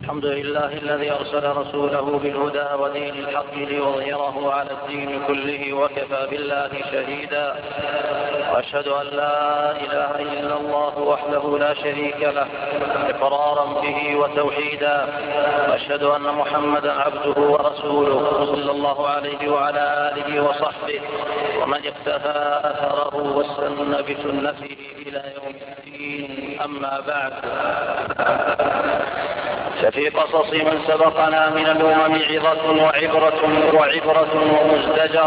الحمد لله الذي أرسل رسوله بالهدى ودين الحق ليظهره على الدين كله وكفى بالله شهيدا. وأشهد أن لا إله إلا الله وحده لا شريك له إقرارا به وتوحيدا. وأشهد أن محمدا عبده ورسوله صلى الله عليه وعلى آله وصحبه ومن اقتفى أثره واستنى بسنته إلى يوم الدين. أما بعد، ففي قصص من سبقنا من الأمم عظة وعبرة ومزدجر.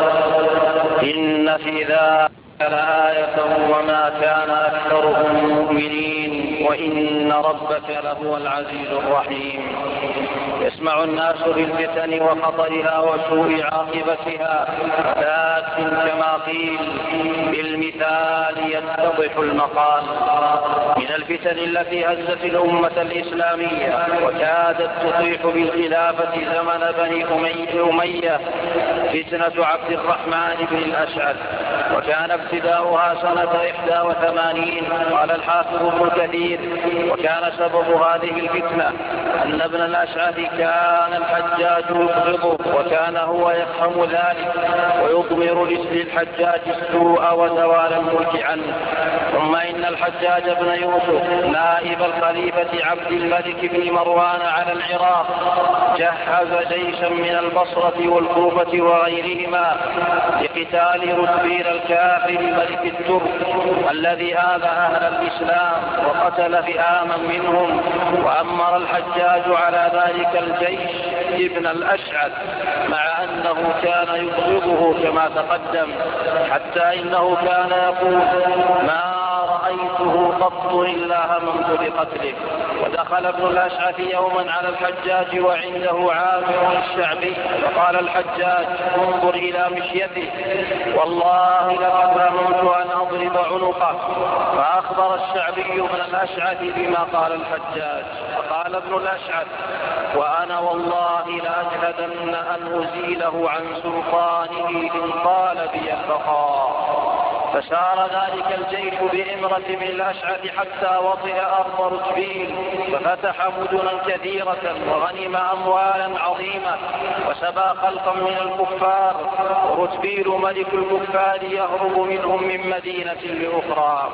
إن في ذلك لآية وما كان أكثرهم مؤمنين وإن ربك لهو العزيز الرحيم. يسمع الناس بالفتن وخطرها وسوء عاقبتها، لكن كما قيل بالمثال يتضح المقال. من الفتن التي هزت الأمة الإسلامية وكادت تطيح بالخلافة زمن بني أمية فتنة عبد الرحمن بن الأشعث، وكان ابتداؤها سنة 81. قال الحافظ ابن كثير: وكان سبب هذه الفتنة أن ابن الأشعث كان الحجاج يبغضه، وكان هو يفهم ذلك ويضمر للحجاج السوء وزوال الملك عنه. ثم إن الحجاج بن يوسف نائب الخليفة عبد الملك بن مروان على العراق جهز جيشا من البصرة والكوفة وغيرهما لقتال رتبيل الكافر ملك الترك الذي آذى أهل الإسلام وقتل فئاما منهم. وأمر الحجاج على ذلك الجيش ابن الأشعث، مع أنه كان يبغضه كما تقدم، حتى إنه كان يقول: ما رأيته قط إلا هممت بقتله. ودخل ابن الأشعث يوما على الحجاج وعنده عامر الشعبي، فقال الحجاج: انظر إلى مشيته، والله لقد هممت أن أضرب عنقه. فأخبر الشعبي ابن الأشعث بما قال الحجاج، فقال ابن الأشعث: وأنا والله لأجهدن أن أزيله عن سلطانه إن طال بي البقاء. فسار ذلك الجيش بإمرة بن الأشعث حتى وطئ أرض رتبيل، ففتح مدنا كثيرة وغنم أموالا عظيمة وسبى خلقا من الكفار، ورتبيل ملك الكفار يهرب منهم من مدينة لأخرى.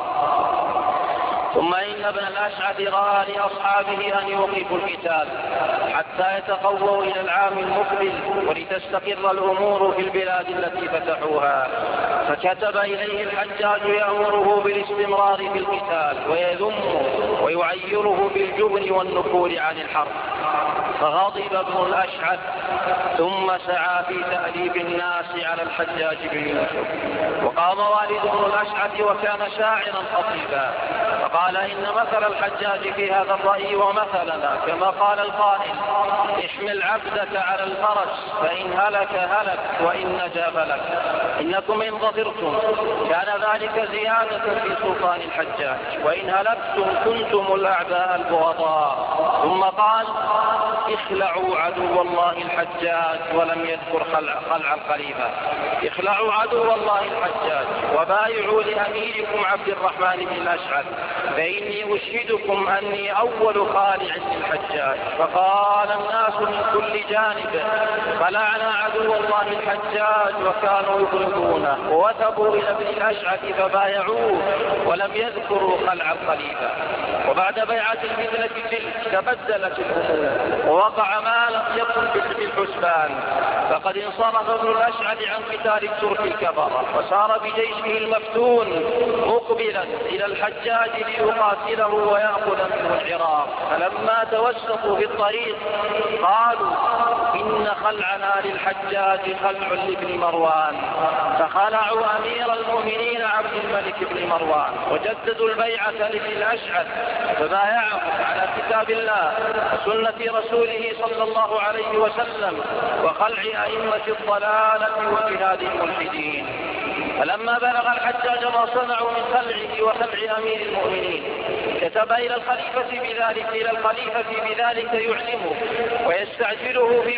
ثم إن ابن الأشعث رأى لأصحابه أن يوقفوا القتال حتى يتقووا إلى العام المقبل ولتستقر الأمور في البلاد التي فتحوها، فكتب إليه الحجاج يأمره بالاستمرار في القتال ويذمه ويعيره بالجبن والنفور عن الحرب. فغضب ابن الأشعث ثم سعى في تأليف الناس على الحجاج بن يوسف. وقام والد ابن الأشعث وكان شاعرا خطيبا، فقال: إن مثل الحجاج في هذا الرأي ومثلنا كما قال القائل: احمل عبدك على الفرس فإن هلك هلك وإن نجا فلك. إنكم إن ظفرتم كان ذلك زيادة في سلطان الحجاج، وإن هلكتم كنتم الأعداء البغضاء. ثم قال: اخلعوا عدو الله الحجاج، ولم يذكر خلع الخليفة. اخلعوا عدو الله الحجاج وبايعوا لأميركم عبد الرحمن بن الأشعث، فإني أشهدكم أني أول خالع للحجاج. فقال الناس من كل جانب: خلعنا عدو الله الحجاج، وكانوا يبغضونه، ووثبوا إلى ابن الأشعث فبايعوه ولم يذكروا خلع الخليفة. وبعد بيعة المثلة تلك تبدلت الأمور ووقع ما لم يكن بالحسبان، فقد انصرف ابن الأشعث عن قتال الترك الكفرة وسار بجيشه المفتون مقبلا إلى الحجاج ليقاتله ويأخذ منه العراق. فلما توسطوا في الطريق قالوا: إن خلعنا للحجاج خلع لابن مروان. فخلعوا أمير المؤمنين عبد الملك بن مروان وجددوا البيعة لابن الأشعث، فبايعهم على كتاب الله وسنة رسوله صلى الله عليه وسلم وخلع أئمة الضلالة وجهاد الملحدين. فلما بلغ الحجاج ما صنعوا من خلعه وخلع أمير المؤمنين كتب إلى الخليفة بذلك يعلمه ويستعجله في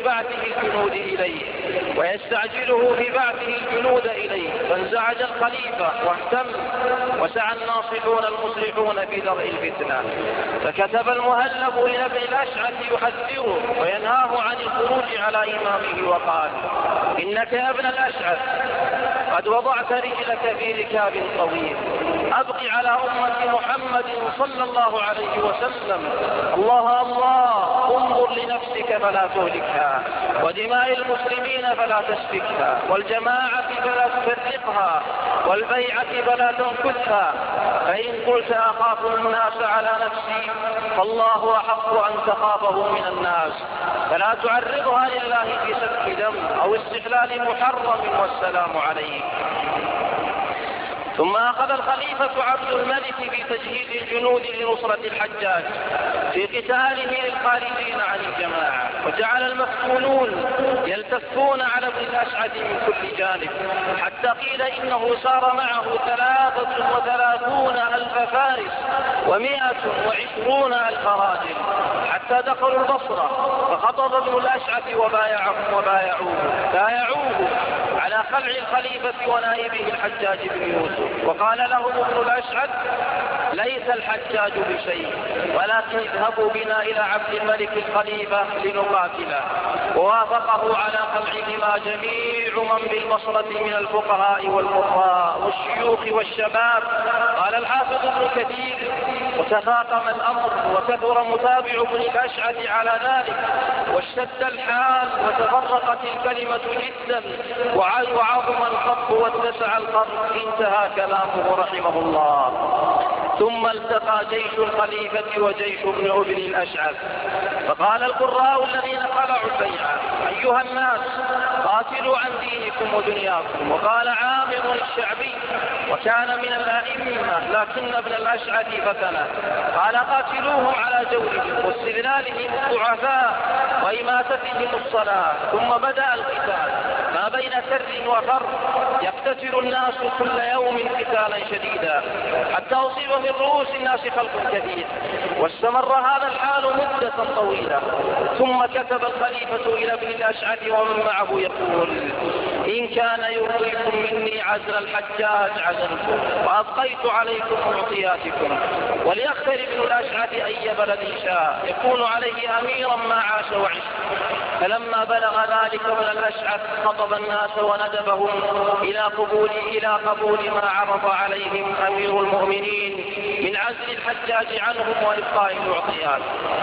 بعثه الجنود إليه فانزعج الخليفة واهتم وسعى الناصحون المصلحون في درء الفتنة. فكتب المهلب إلى ابن الأشعث يحذره وينهاه عن الخروج على إمامه وقال: إنك يا ابن الأشعث قد وضعت رجلك في ركاب طويل، أبق على أمة محمد صلى الله عليه وسلم. الله انظر لنفسك فلا تهلكها، ودماء المسلمين فلا تسفكها، والجماعة فلا تفرقها، والبيعة فلا تنكثها. فإن قلت أخاف الناس على نفسي فالله أحق أن تخافه من الناس، فلا تعرضها لله في سفك دم أو استحلال محرم والسلام عليك. ثم أخذ الخليفة عبد الملك في تجهيز الجنود لنصرة الحجاج في قتاله للخارجين عن الجماعة، وجعل المفتونون يلتفون على ابن الأشعث من كل جانب، حتى قيل إنه سار معه 33,000 فارس و120,000 راجل حتى دخلوا البصرة، فخطب ابن الأشعث بايعوه على خلع الخليفة ونائبه الحجاج بن يوسف. وقال لهم ابن الأشعث: ليس الحجاج بشيء، ولكن اذهبوا بنا إلى عبد الملك الخليفة لنقاتله. ووافقه على خلعهما جميع من بالبصرة من الفقهاء والقراء والشيوخ والشباب. قال الحافظ ابن كثير: وتفاقم الأمر وكثر متابع ابن الأشعث على ذلك، واشتد الحال وتفرقت الكلمة جدا، وعظم الخط واتسع القرن. انتهى كلامه رحمه الله. ثم التقى جيش الخليفة وجيش ابن الأشعث، فقال القراء الذين خلعوا البيعة: أيها الناس، قاتلوا عن دينكم ودنياكم. وقال عامر الشعبي وكان من الأئمة لكن ابن الأشعث فتنه، قال: قاتلوهم على جورهم واستذلالهم الضعفاء وإماتتهم الصلاة. ثم بدأ القتال ما بين كر وفر، يقتتل الناس كل يوم قتالا شديدا حتى أصيب من رؤوس الناس خلق كثير، واستمر هذا الحال مدة طويلة. ثم كتب الخليفة إلى ابن الأشعث ومن معه يقول: إن كان يرضيكم مني عزل الحجاج عزلتم وأبقيت عليكم معطياتكم، وليختر ابن الأشعث أي بلد شاء يكون عليه أميرا ما عاش وعش. فلما بلغ ذلك ابن الأشعث خطب الناس وندبهم إلى قبول ما عرض عليهم أمير المؤمنين من عزل الحجاج عنهم وإبقاء المعطيات.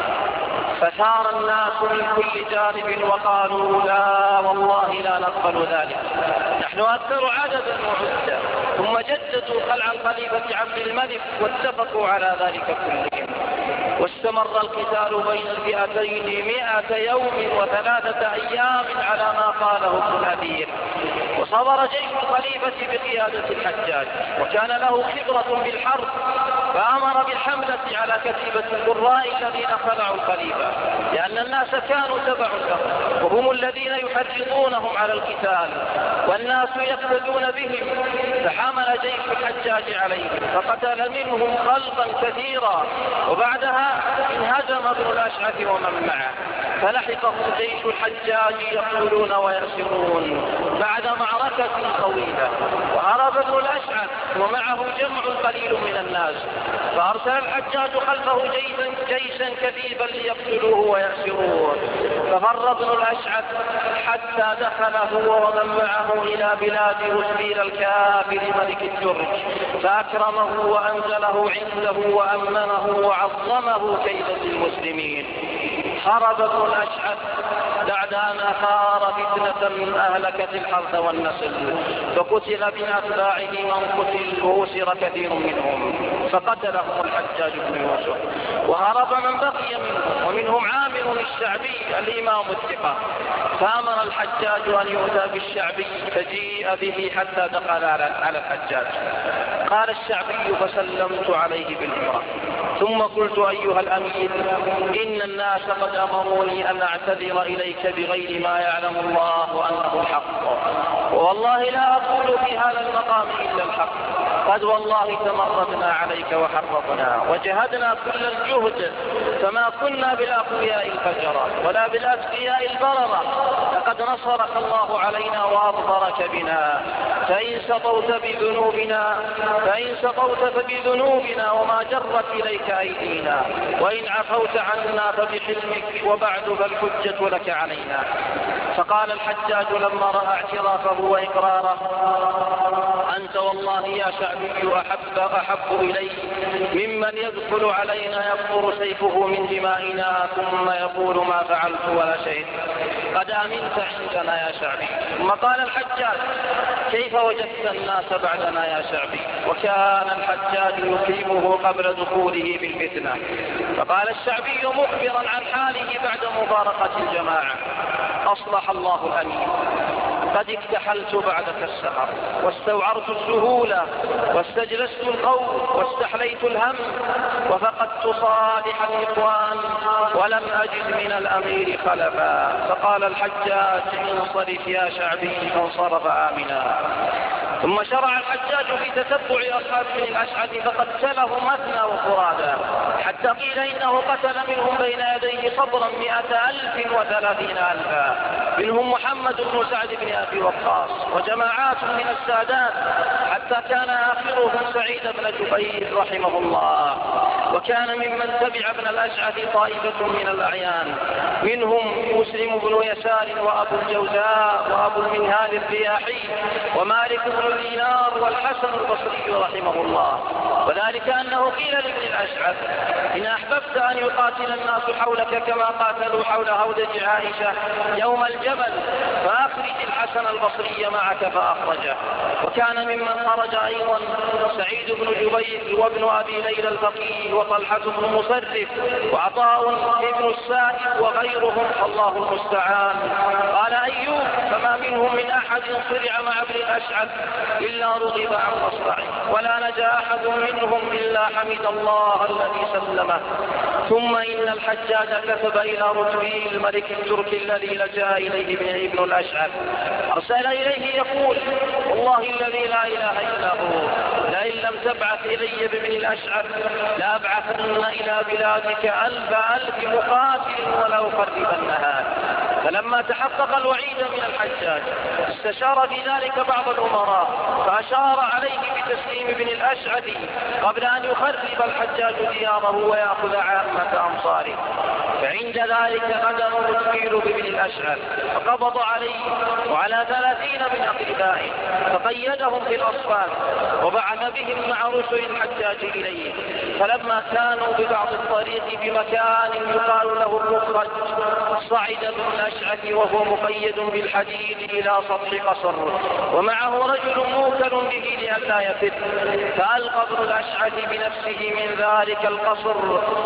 فثار الناس من كل جانب وقالوا: لا والله لا نقبل ذلك، نحن أكثر عددا وعدة. ثم جددوا خلع الخليفة عبد الملك واتفقوا على ذلك كلهم. واستمر القتال بين الفئتين 100 يوم و3 أيام على ما قاله ابن الأثير. وصبر جيش الخليفة بقيادة الحجاج، وكان له خبرة بالحرب، فأمر بالحملة على كتيبة القراء الذين خلعوا الخليفة، لأن الناس كانوا تبع لهم وهم الذين يحرضونهم على القتال والناس يقتدون بهم. فحمل جيش الحجاج عليهم فقتل منهم خلقا كثيرا، وبعدها انهزم ابن الأشعث ومن معه، فلحقه جيش الحجاج يقتلون ويأسرون بعد معركة طويلة. وهرب ابن الأشعث ومعه جمع قليل من الناس، فأرسل الحجاج خلفه جيشا كثيبا ليقتلوه ويأسروه. ففر ابن الأشعث حتى دخل هو ومن معه إلى بلاد هزبيل الكافر ملك الترك، فأكرمه وأنزله عنده وأمنه وعظمه كيدا المسلمين. هرب ابن الأشعث بعد أن أثار فتنة أهلكت الحرث والنسل، فقتل من أتباعه من قتل وأسر كثير منهم، فقتلهم الحجاج بن يوسف. وهرب من بقي منهم، ومنهم عامر الشعبي الإمام الثقة، فأمر الحجاج أن يؤتى بالشعبي فجيء به حتى دخل على الحجاج. قال الشعبي: فسلمت عليه بالعمرة، ثم قلت: أيها الأمير، إن الناس قد أمروني أن أعتذر إليك إليك بغير ما يعلم الله وأنه الحق، والله لا أقول في هذا المقام إلا الحق. قد والله تمردنا عليك وحرضنا وجهدنا كل الجهد، فما كنا بالأقوياء الفجرة ولا بالأتقياء البررة، لقد نصرك الله علينا وأظفرك بنا. فإن سطوت فبذنوبنا وما جرت إليك أيدينا، وإن عفوت عنا فبحلمك، وبعد فالحجة لك علينا. فقال الحجاج لما رأى اعترافه وإقراره: أنت والله يا شعبي أحب إلي ممن يدخل علينا يقطر سيفه من دمائنا ثم يقول ما فعلت ولا شيء. قد أمنت عندنا يا شعبي. ثم قال الحجاج: كيف وجدت الناس بعدنا يا شعبي؟ وكان الحجاج يكرمه قبل دخوله بالفتنة. فقال الشعبي مخبرا عن حاله بعد مفارقة الجماعة: أصلح الله الأمين، قد اكتحلت بعدك السهر، واستوعرت السهولة، واستجلست القول، واستحليت الهم، وفقدت صالح الإخوان، ولم أجد من الأمير خلفا. فقال الحجاج: انصرف يا شعبي، فانصرف آمنا. ثم شرع الحجاج في تتبع أصحاب بن الأشعث فقتلهم مثنى وفرادا، حتى قيل إنه قتل منهم بين يديه صبرا 130,000، منهم محمد بن سعد بن أبي وقاص وجماعات من السادات، حتى كان آخرهم سعيد بن جبير رحمه الله. وكان ممن تبع ابن الأشعث طائفة من الأعيان، منهم مسلم بن يسار وأبو الجوزاء وأبو المنهال الرياحي ومالك بن دينار والحسن البصري رحمه الله. وذلك أنه قيل لابن الأشعث: إن أحببت أن يقاتل الناس حولك كما قاتلوا حول هودج عائشة يوم الجبل فأخرج الحسن البصري معك، فأخرجه. وكان ممن خرج أيضا سعيد بن جبير وابن أبي ليلى الفقيه وطلحة بن مصرف وعطاء ابن السائب وغيرهم، الله المستعان. قال أيوب: فما منهم من أحد صرع مع ابن الأشعث إلا رغب عن مصرعه، ولا نجا أحد منهم إلا حمد الله الذي سلمه. ثم إن الحجاج كتب إلى رتبيل الملك التركي الذي لجأ إليه ابن الأشعث، أرسل إليه يقول: والله الذي لا إله إلا هو، لئن لم تبعث إلي بابن الأشعث لأبعثن إلى بلادك 1,000 مقاتل ولا أقربنها. فلما تحقق الوعيد من الحجاج استشار في ذلك بعض الأمراء، فأشار عليه بتسليم ابن الأشعث قبل أن يخرب الحجاج دياره ويأخذ عامة أمصاره. فعند ذلك قدم رتبيل بابن الأشعث فقبض عليه وعلى 30 من أقربائه، فقيدهم في الأصفاد وبعث بهم مع رسل الحجاج إليه. فلما كانوا ببعض الطريق بمكان يقال له المخرج، صعد ابن الأشعث وهو مقيد بالحديد إلى سطح قصر، ومعه رجل موكل به لئلا يفر، فألقى ابن الأشعث بنفسه من ذلك القصر،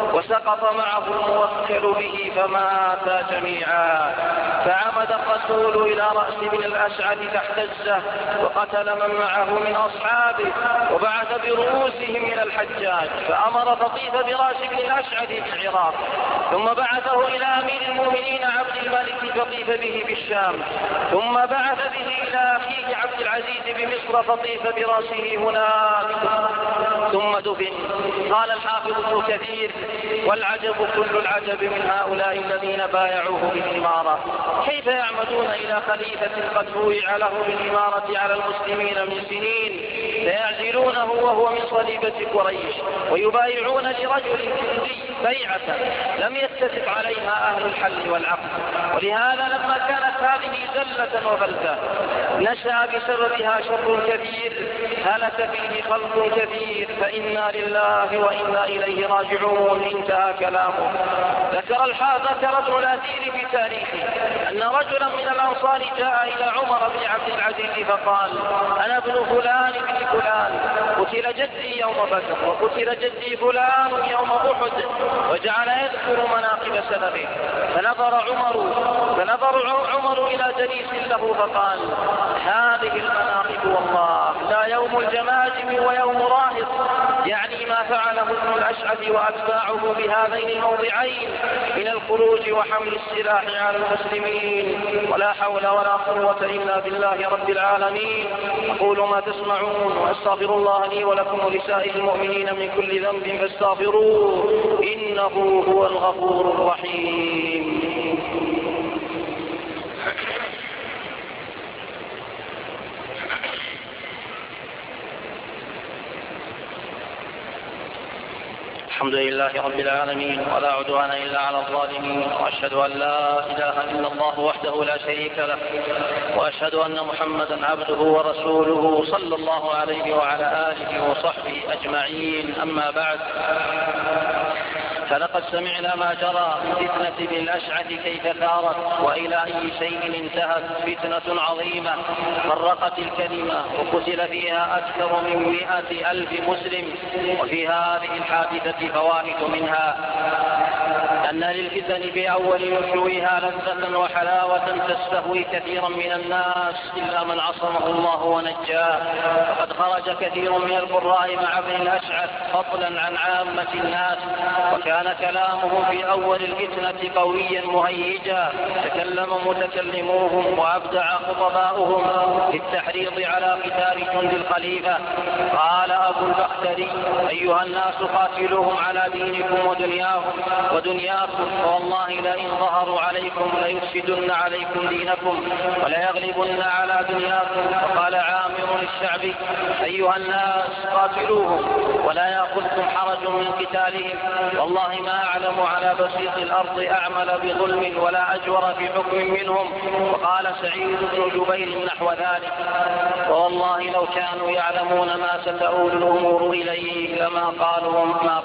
وسقط معه الموكل به فماتا جميعا. فعمد الرسول إلى رأس ابن الأشعث فاحتزه وقتل من معه من أصحابه، وبعث برؤوسهم إلى الحجاج، فأمر فطيف براس ابن الأشعث في العراق، ثم بعثه إلى أمير المؤمنين عبد الملك فطيف به بالشام، ثم بعث به إلى أخيه عبد العزيز بمصر فطيف براسه هناك ثم دفن. قال الحافظ ابن كثير: والعجب كل العجب من هؤلاء الذين بايعوه بالإمارة، كيف يعمدون إلى خليفة قد بويع له بالإمارة على المسلمين من سنين، فيعزلونه وهو من صليبة قريش، ويبايعون لرجل كندي بيعة لم يتفق عليها أهل الحل والعقد. ولهذا لما كانت هذه زلة وفلتة نشأ بسببها شر كبير هلك فيه خلق كثير، فإنا لله وإنا إليه راجعون. انتهى كلامه. ذكر ابن الأثير في تاريخه أن رجلا من الأنصار جاء إلى عمر بن عبد العزيز فقال: أنا ابن فلان بن فلان، قتل جدي يوم بدر، وقتل جدي فلان يوم أحد، وجعل يذكر مناقب سلفه. فنظر عمر إلى جليس له فقال: هذه المناقب والله لا يوم الجماجم ويوم راهط، يعني ما فعله ابن الأشعث وأتباعه بهذين الموضعين من الخروج وحمل السلاح على المسلمين. ولا حول ولا قوة إلا بالله رب العالمين. أقول ما تسمعون وأستغفر الله لي ولكم ولسائر المؤمنين من كل ذنب فاستغفروه إنه هو الغفور الرحيم. الحمد لله رب العالمين ولا عدوان إلا على الظالمين، وأشهد أن لا إله إلا الله وحده لا شريك له، وأشهد أن محمدا عبده ورسوله صلى الله عليه وعلى آله وصحبه أجمعين. أما بعد، فلقد سمعنا ما جرى من فتنة ابن الأشعث كيف ثارت وإلى أي شيء انتهت. فتنة عظيمة فرقت الكلمة وقتل فيها أكثر من 100,000 مسلم. وفي هذه الحادثة فوائد، منها أن للفتن في أول نشوئها لذة وحلاوة تستهوي كثيرا من الناس إلا من عصمه الله ونجاه. فقد خرج كثير من القراء مع ابن الأشعث فضلا عن عامة الناس، وكان كلامه في أول الفتنة قويا مهيجا. تكلم متكلموهم وأبدع خطباؤهم في التحريض على قتال جند الخليفة. قال أبو البختري: أيها الناس قاتلوهم على دينكم ودنياكم، فوالله لئن ظهروا عليكم ليفسدن عليكم دينكم وليغلبن على دنياكم. وقال عامر الشعبي: أيها الناس قاتلوهم ولا يأخذكم حرج من قتالهم، والله ما أعلم على بسيط الأرض أعمل بظلم ولا أجور في حكم منهم. وقال سعيد بن جبير نحو ذلك: والله لو كانوا يعلمون ما ستؤول الأمور إليه لما قالوا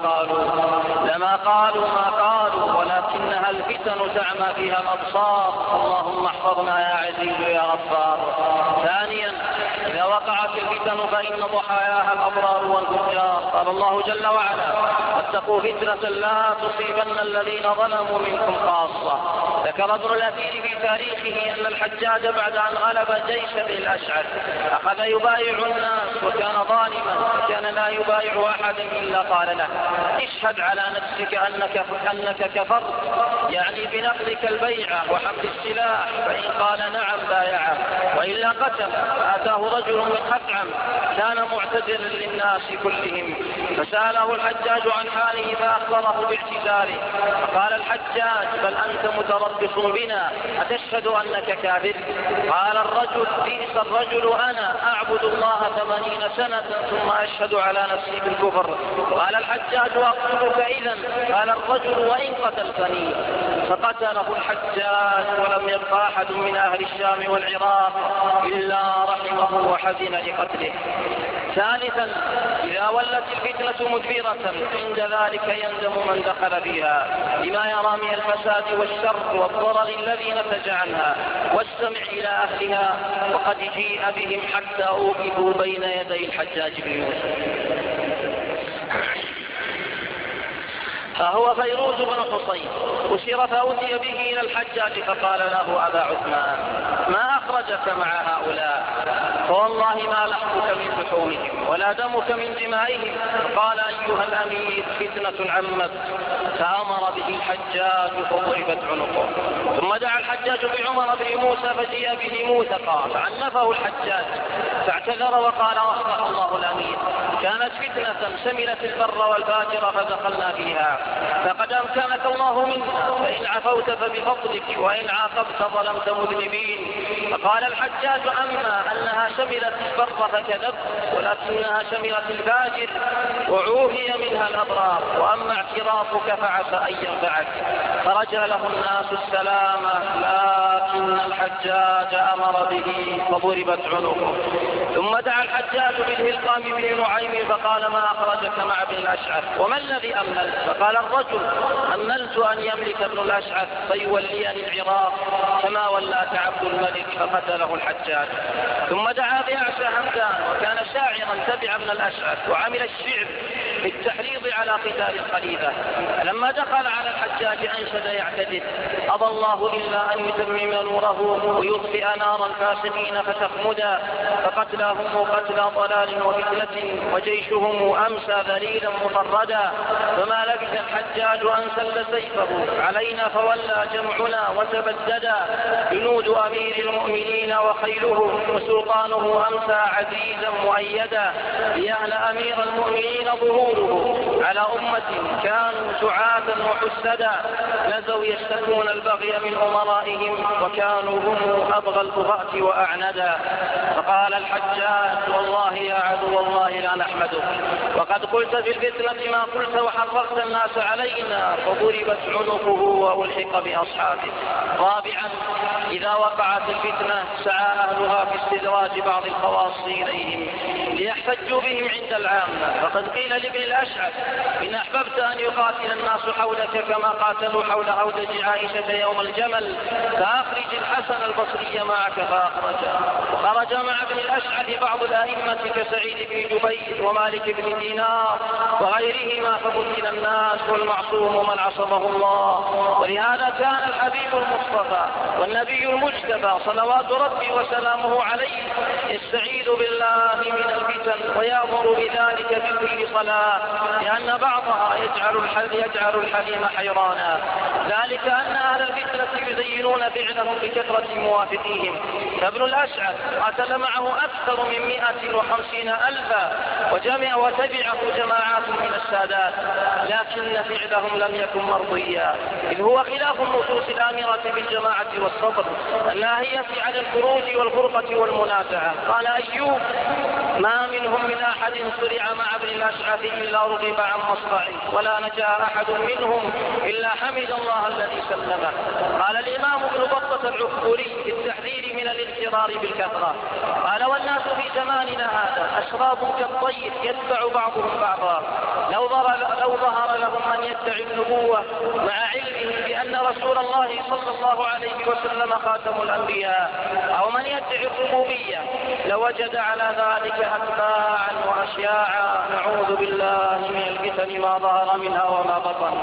ما قالوا، ولكنها الفتن تعمى فيها الأبصار. اللهم احفظنا يا عزيز يا غفار. ثانيا، إذا وقعت الفتن فإن ضحاياها الأبرار والفجار. قال الله جل وعلا: واتقوا فتنة لا تصيبن الذين ظلموا منكم خاصة. ذكر ابن الأثير في تاريخه أن الحجاج بعد أن غلب جيش ابن الأشعث أخذ يبايع الناس، وكان ظالما، وكان لا يبايع أحدا إلا قال له: اشهد على نفسك أنك كفرت، يعني بنقلك البيعة وحمل السلاح. فإن قال نعم بايعه، وإلا قتل. فأتاه رجل من خثعم كان معتذرا للناس كلهم، فسأله الحجاج عن حاله فأخبره باعتذاره. فقال الحجاج: بل أنت متربص بنا، أتشهد أنك كافر؟ قال الرجل: بئس الرجل أنا أعبد الله 80 سنة ثم أشهد على نفسي بالكفر. قال الحجاج: وأقتلك إذن؟ قال الرجل: وإن قتلتني. فقتله الحجاج، ولم يبق أحد من أهل الشام والعراق إلا رحمه وحزن لقتله. ثالثا، إذا ولت الفتنة مدبرة عند ذلك يندم من دخل فيها لما يرى من الفساد والشر والضرر الذي نتج عنها، واستمع إلى أهلها. وقد جيء بهم حتى أوقفوا بين يدي الحجاج بن يوسف. فهو فيروز بن حصين أسر فأتي به إلى الحجاج، فقال له: أبا عثمان، ما أخرجك مع هؤلاء؟ فوالله ما لحمك من لحومهم ولا دمك من دمائهم. قال: أيها الأمير، فتنة عمت. فأمر به الحجاج فضربت عنقه. ثم دعا الحجاج بعمر بن موسى فجيء به موثقا، فعنفه الحجاج فاعتذر وقال: رحمه الله الأمير، كانت فتنة شملت البر والفاجر فدخلنا فيها، فقد أمكنك الله منا، فإن عفوت فبفضلك، وإن عاقبت ظلمت مذنبين. فقال الحجاج: أما أنها شملت البر فكذبت، ولكنها شملت الفاجر وعوهي منها الأبرار، وأما اعترافك فعسى أن ينفعك. فرجى له الناس السلامة، لكن الحجاج أمر به فضربت عنقه. ثم دعا الحجاج بالهلقام بن نعيم فقال: ما أخرجك مع ابن الأشعث؟ وما الذي أملت؟ فقال الرجل: أملت أن يملك ابن الأشعث فيوليني العراق كما ولاك عبد الملك. فقتله الحجاج. ثم دعا بأعشى همدان، وكان شاعرا تبع ابن الأشعث وعمل الشعر، في التحريض على قتال الخليفة. لما دخل على الحجاج أنشد يعتدل: أبى الله إلا أن يتمم نوره ويطفئ نار الفاسقين فتخمدا، فقتلاهم قتلى ضلال وفتنة وجيشهم أمسى ذليلا مفردا. فما لبث الحجاج أن سل سيفه علينا فولى جمعنا وتبددا. جنود أمير المؤمنين وخيله وسلطانه أمسى عزيزا مؤيدا. ليهل أمير المؤمنين ظهوره على أمة كانوا سعاة وحسدا. نزوا يشتكون البغي من أمرائهم وكانوا هم أبغى البغاة وأعندا. فقال الحجاج: والله يا عدو الله لا نحمدك، وقد قلت في الفتنة ما قلت وحررت الناس علينا، فضربت عنقه وألحق بأصحابه. رابعا: إذا وقعت الفتنة سعى أهلها في استدراج بعض الخواص إليهم ليحتجوا بهم عند العامة. فقد قيل لابن الأشعث: إن أحببت أن يقاتل الناس حولك كما قاتلوا حول هودج عائشة يوم الجمل فأخرج الحسن البصري معك فأخرجه. وخرج مع ابن الأشعث بعض الأئمة كسعيد بن جبير ومالك بن دينار وغيرهما فقتل الناس والمعصوم من عصمه الله. ولهذا كان الحبيب المصطفى والنبي المجتبى صلوات ربي وسلامه عليه يستعيذ بالله من الفتن ويأمر بذلك في كل صلاة، لأن بعضها يجعل الحليم حيرانا. ذلك أن أهل الفتنة يزينون فعلهم بكثرة موافقيهم. فابن الأشعث قاتل معه أكثر من 150,000 وتبعه جماعات من السادات، لكن فعلهم لم يكن مرضيا، إذ هو خلاف النصوص الآمرة بالجماعة والصبر الناهية عن الخروج والفرقة والمنازعة. قال أيوب: ما منهم من أحد صرع مع ابن الأشعث إلا رغب عن مصرعه، ولا نجا أحد منهم إلا حمد الله الذي سلمه. قال الإمام ابن بطة العكبري في التحذير من الاغترار بالكثرة: قال والناس في زماننا هذا أشراب كالطير يتبع بعضهم بعضا. لو ظهر لهم من يدعي النبوة مع علمهم بأن رسول الله صلى الله عليه وسلم خاتم الأنبياء، أو من يدعي الربوبية، لوجد على ذلك أتباعا وأشياعا. نعوذ بالله من الفتن ما ظهر منها وما بطن.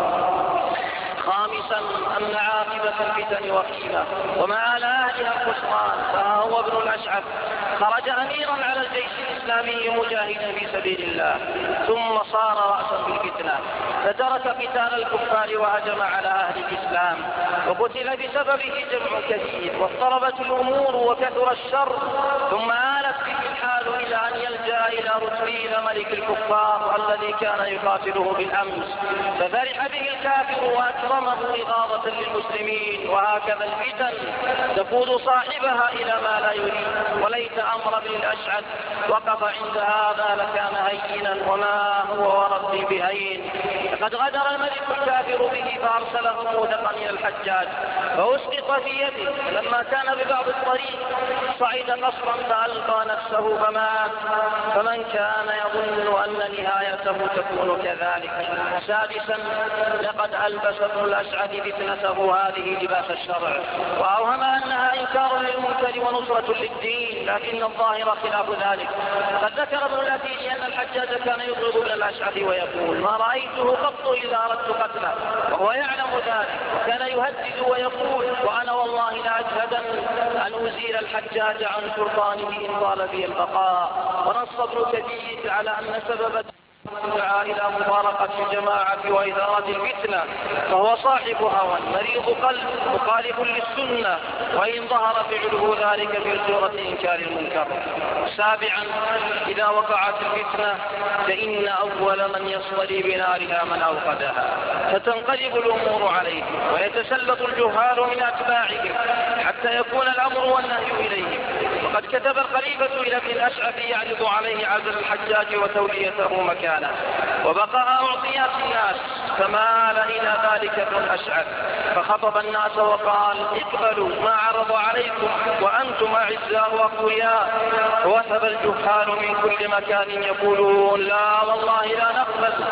خامسا: أن عاقبة الفتن وخيمة ومآل أهلها الخسران. فهو ابن الأشعث خرج أميرا على الجيش الإسلامي مجاهدا في سبيل الله، ثم صار رأسا بالفتنة فترك قتال الكفار وهجم على أهل الإسلام، وقتل بسببه جمع كثير، واضطربت الأمور وكثر الشر، ثم آلت به الحال إلى أن يلجأ إلى رتبيل ملك الكفار الذي كان يقاتله بالأمس، ففرح به الكافر وأكرمه إغاظة للمسلمين. وهكذا الفتن تقود صاحبها إلى ما لا يريد. وليت أمر ابن الأشعث وقف عند هذا لكان هينا، وما هو وربي بهين. لقد غدر الملك الكافر به فأرسله موثقا إلى الحجاج فأسقط في يده. لما كان ببعض الطريق صعد قصرا فألقى نفسه فمات. فمن كان يظن أن نهايته تكون كذلك. سادسا: لقد ألبس ابن الأشعث فتنته هذه لباس الشرع، وأوهم أنها إنكار للمنكر ونصرة للدين، لكن الظاهر خلاف ذلك. قد ذكر ابن الأثير أن الحجاج كان يضرب ابن الأشعث ويقول: ما رأيته قط إذا أردت قتله، وهو يعلم ذلك، وكان يهدد ويقول: وأنا والله لأجهدن أن أزيل الحجاج عن سلطانه إن طال بي البقاء. ونص ابن كثير على أن سبب من دعا إلى مفارقة الجماعة وإثارة الفتنة فهو صاحب هوى مريض قلب مخالف للسنة، وإن ظهر فعله ذلك في صورة إنكار المنكر. سابعا: إذا وقعت الفتنة فإن أول من يصطلي بنارها من أوقدها، فتنقلب الأمور عليه ويتسلط الجهال من أتباعهم حتى يكون الأمر والنهي إليهم. وقد كتب الخليفة إلى ابن الأشعث يعرض عليه عزل الحجاج وتوليته مكانه وبقاء أعطيات الناس، فمال إلى ذلك ابن الأشعث فخطب الناس وقال: اقبلوا ما عرض عليكم وأنتم أعزاء وأقوياء. ووثب الجهال من كل مكان يقولون: لا والله لا نقبل،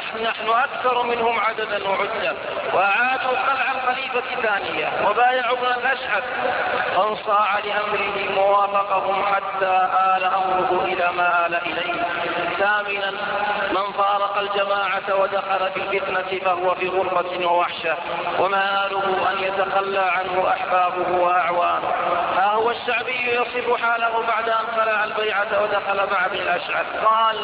نحن أكثر منهم عددا وعدة. وأعادوا خلع الخليفة ثانية وبايعوا ابن الأشعث، فانصاع لأمره ووافقهم حتى آل أمره إلى ما آل إليه. ثامنا من فارق الجماعة ودخل في الفتنة فهو في غربة ووحشة، ومآله أن يتخلى عنه أحبابه وأعوانه. ها هو الشعبي يصف حاله بعد أن خلع البيعة ودخل مع ابن الأشعث، قال: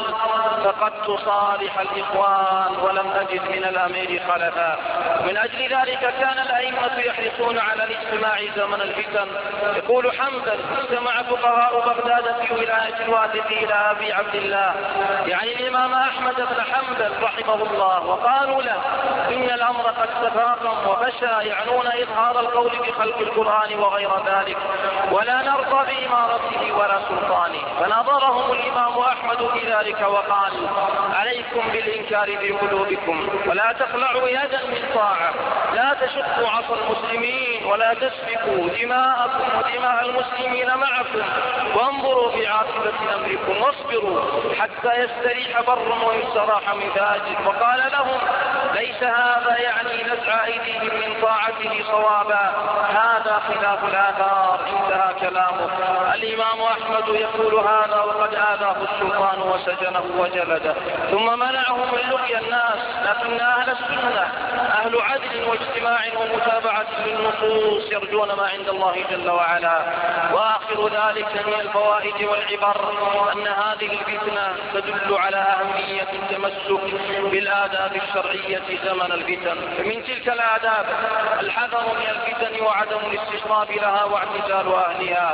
فقدت صالح الإخوان ولم أجد من الأمير خلفا. من أجل ذلك كان الأئمة يحرصون على الاجتماع زمن الفتن. يقول حنبل: اجتمع فقهاء بغداد في ولاية الواثق إلى أبي عبد الله، يعني الإمام أحمد بن حنبل رحمه الله، وقالوا له: إن الأمر قد تفاقم وفشى، يعنون إظهار القول بخلق القرآن وغير ذلك، ولا نرضى بإمارته ولا سلطانه. فنظرهم الإمام أحمد في ذلك وقال: عليكم بالإنكار بقلوبكم، ولا تخلعوا يدا من طاعة، لا تشقوا عصا المسلمين، ولا تسفكوا دماءكم ودماء المسلمين معكم، وانظروا في عاقبة أمركم، واصبروا حتى يستريح بر ويستراح من فاجر. وقال لهم: ليس هذا يعني نزع أيديهم من طاعته صوابا، هذا خلاف الآثار. انتهى كلامه. الإمام أحمد يقول هذا وقد آذاه السلطان وسجنه وجلده، ثم منعه من لقي الناس. لكن أهل السنة أهل عدل واجتماع ومتابعة للنصوص، يرجون ما عند الله جل وعلا. وآخر ذلك من الفوائد والعبر أن هذه الفتنة تدل على أهمية التمسك بالآداب الشرعية زمن الفتن. فمن تلك الآداب الحذر من الفتن وعدم الاستشراف لها واعتزال أهلها،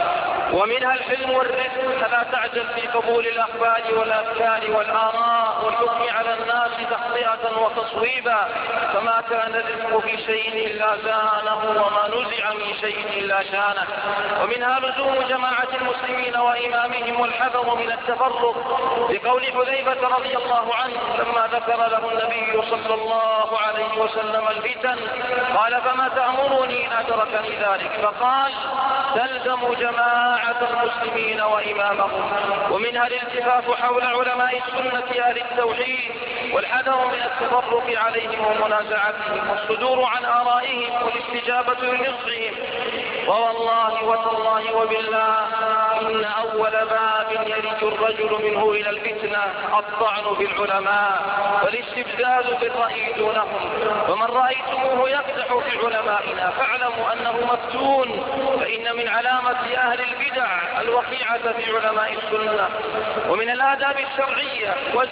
ومنها الحلم والرفق، فلا تعجل في قبول الأخبار والأفكار والآراء والحكم على الناس تخطئة وتصويبا، فما كان الرفق في شيء إلا زانه، وما نزع من شيء إلا شانه. ومنها لزوم جماعة المسلمين وإمامهم والحذر من التفرق، لقول حذيفة رضي الله عنه لما ذكر له النبي صلى الله عليه وسلم الفتن قال: فما تأمرني إن أدركني ذلك؟ فقال: تلزم جماعة المسلمين وإمامهم. ومنها الالتفاف حول علماء السنة أهل التوحيد، والحذر من التفرق عليهم ومنازعتهم، والصدور عن آرائهم والاستجابة لنصحهم. ووالله وتالله وبالله إن أول باب يلج الرجل منه إلى الفتنة الطعن في العلماء والاستبداد بالرأي دونهم. ومن رأيتموه يقدح في علمائنا فاعلموا أنه مفتون، فإن من علامة أهل البدع الوقيعة في علماء السنة. ومن الآداب الشرعية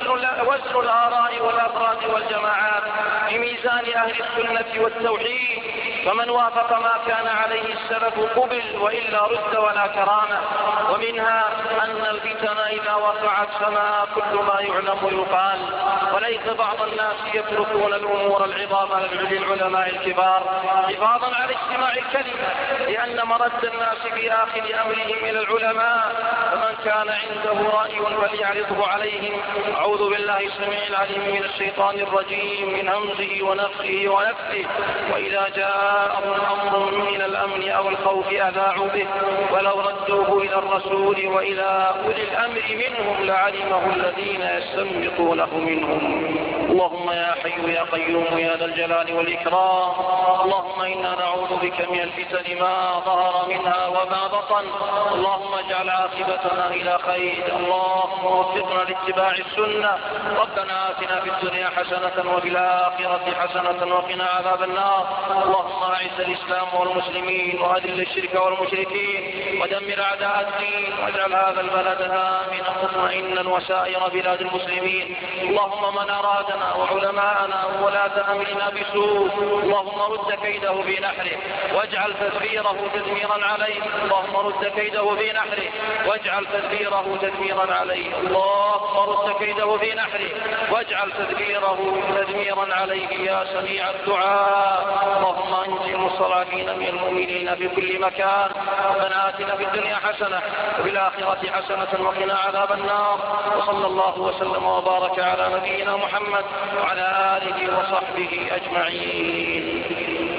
وزن الآراء والأفراد والجماعات بميزان أهل السنة والتوحيد، فمن وافق ما كان عليه السلف قبل، وإلا رد ولا كرامة. ومنها أن الفتن إذا وقعت فما كل ما يعلم يقال، وليس بعض الناس يتركون الأمور العظام للعلماء الكبار حفاظا على اجتماع الكلمة، لأن مرد الناس في آخر أمرهم إلى العلماء، فمن كان عنده رأي فليعرضه عليهم. أعوذ بالله السميع العليم من الشيطان الرجيم من همزه ونفخه ونفثه. وإذا جاءهم أمر من الأمن أو الخوف أذاعوا به، ولو ردوه إلى الرسول وإلى أولي الأمر منهم لعلمه الذين يستنبطونه منهم. اللهم يا حي يا قيوم يا ذا الجلال والإكرام، اللهم إنا نعوذ بك من الفتن ما ظهر منها وما بطن، اللهم اجعل عاقبتنا إلى خير، اللهم وفقنا لاتباع السنة. ربنا آتنا في الدنيا حسنة وفي الآخرة حسنة وقنا عذاب النار. اللهم أعز الإسلام والمسلمين وأذل الشرك والمشركين ودمر أعداء الدين، واجعل هذا البلد آمنا مطمئنا وسائر بلاد المسلمين. اللهم من أرادنا وعلماءنا وولاة أمرنا بسوء اللهم رد كيده في نحره واجعل تدبيره تدميرا عليه، اللهم رد كيده في نحره واجعل تدبيره تدميرا عليه، اللهم رد كيده في نحره واجعل تدبيره تدميرا عليه يا سميع الدعاء. اللهم انجي المستضعفين من المؤمنين في كل مكان. ربنا آتنا في الدنيا حسنة وفي الآخرة حسنة وقنا عذاب النار. وصلى الله وسلم وبارك على نبينا محمد وعلى آله وصحبه أجمعين.